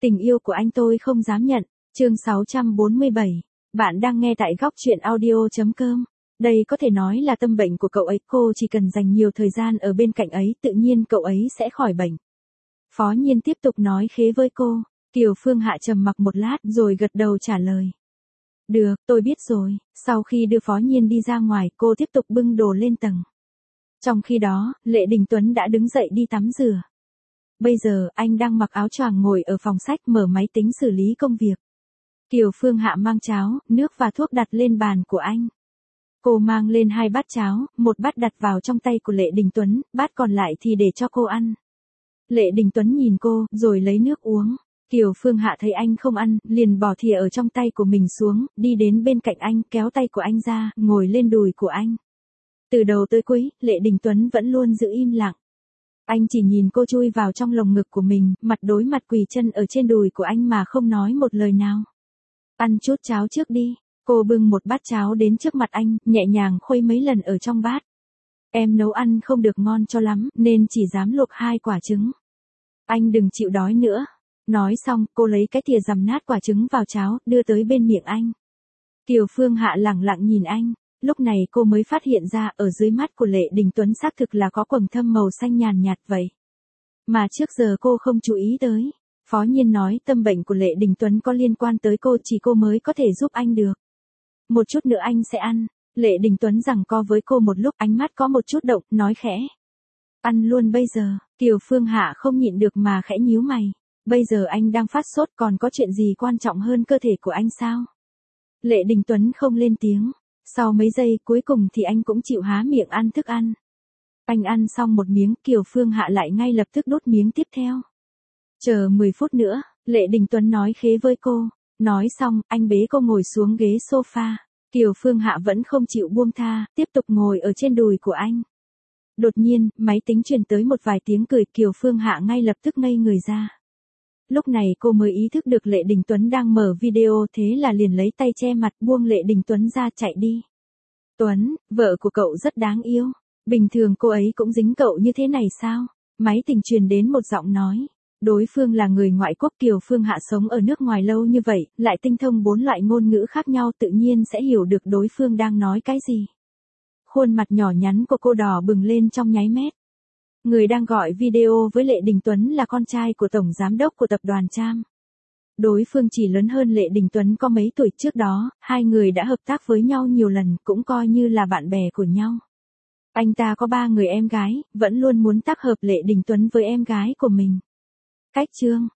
Tình yêu của anh tôi không dám nhận. Chương 647. Bạn đang nghe tại góc truyện audio.com. Đây có thể nói là tâm bệnh của cậu ấy, cô chỉ cần dành nhiều thời gian ở bên cạnh ấy, tự nhiên cậu ấy sẽ khỏi bệnh. Phó Nhiên tiếp tục nói khế với cô. Kiều Phương Hạ trầm mặc một lát rồi gật đầu trả lời. Được, tôi biết rồi. Sau khi đưa Phó Nhiên đi ra ngoài, cô tiếp tục bưng đồ lên tầng. Trong khi đó, Lệ Đình Tuấn đã đứng dậy đi tắm rửa. Bây giờ, anh đang mặc áo choàng ngồi ở phòng sách mở máy tính xử lý công việc. Kiều Phương Hạ mang cháo, nước và thuốc đặt lên bàn của anh. Cô mang lên 2 bát cháo, một bát đặt vào trong tay của Lệ Đình Tuấn, bát còn lại thì để cho cô ăn. Lệ Đình Tuấn nhìn cô, rồi lấy nước uống. Kiều Phương Hạ thấy anh không ăn, liền bỏ thìa ở trong tay của mình xuống, đi đến bên cạnh anh, kéo tay của anh ra, ngồi lên đùi của anh. Từ đầu tới cuối, Lệ Đình Tuấn vẫn luôn giữ im lặng. Anh chỉ nhìn cô chui vào trong lồng ngực của mình, mặt đối mặt quỳ chân ở trên đùi của anh mà không nói một lời nào. Ăn chút cháo trước đi. Cô bưng một bát cháo đến trước mặt anh, nhẹ nhàng khuấy mấy lần ở trong bát. Em nấu ăn không được ngon cho lắm, nên chỉ dám luộc 2 quả trứng. Anh đừng chịu đói nữa. Nói xong, cô lấy cái thìa dằm nát quả trứng vào cháo, đưa tới bên miệng anh. Kiều Phương Hạ lẳng lặng nhìn anh. Lúc này cô mới phát hiện ra ở dưới mắt của Lệ Đình Tuấn xác thực là có quầng thâm màu xanh nhàn nhạt vậy. Mà trước giờ cô không chú ý tới. Phó Nhiên nói tâm bệnh của Lệ Đình Tuấn có liên quan tới cô, chỉ cô mới có thể giúp anh được. Một chút nữa anh sẽ ăn. Lệ Đình Tuấn giằng co với cô một lúc, ánh mắt có một chút động, nói khẽ. Ăn luôn bây giờ. Kiều Phương Hạ không nhịn được mà khẽ nhíu mày. Bây giờ anh đang phát sốt, còn có chuyện gì quan trọng hơn cơ thể của anh sao? Lệ Đình Tuấn không lên tiếng. Sau mấy giây cuối cùng thì anh cũng chịu há miệng ăn thức ăn. Anh ăn xong một miếng, Kiều Phương Hạ lại ngay lập tức đốt miếng tiếp theo. Chờ 10 phút nữa, Lệ Đình Tuấn nói khế với cô. Nói xong, anh bế cô ngồi xuống ghế sofa. Kiều Phương Hạ vẫn không chịu buông tha, tiếp tục ngồi ở trên đùi của anh. Đột nhiên, máy tính truyền tới một vài tiếng cười, Kiều Phương Hạ ngay lập tức ngây người ra. Lúc này cô mới ý thức được Lệ Đình Tuấn đang mở video, thế là liền lấy tay che mặt buông Lệ Đình Tuấn ra chạy đi. Tuấn, vợ của cậu rất đáng yêu. Bình thường cô ấy cũng dính cậu như thế này sao? Máy tình truyền đến một giọng nói. Đối phương là người ngoại quốc. Kiều Phương Hạ sống ở nước ngoài lâu như vậy, lại tinh thông 4 loại ngôn ngữ khác nhau, tự nhiên sẽ hiểu được đối phương đang nói cái gì. Khuôn mặt nhỏ nhắn của cô đỏ bừng lên trong nháy mắt. Người đang gọi video với Lệ Đình Tuấn là con trai của tổng giám đốc của tập đoàn Tram. Đối phương chỉ lớn hơn Lệ Đình Tuấn có mấy tuổi, trước đó, hai người đã hợp tác với nhau nhiều lần, cũng coi như là bạn bè của nhau. Anh ta có 3 người em gái, vẫn luôn muốn tác hợp Lệ Đình Tuấn với em gái của mình. Cách chương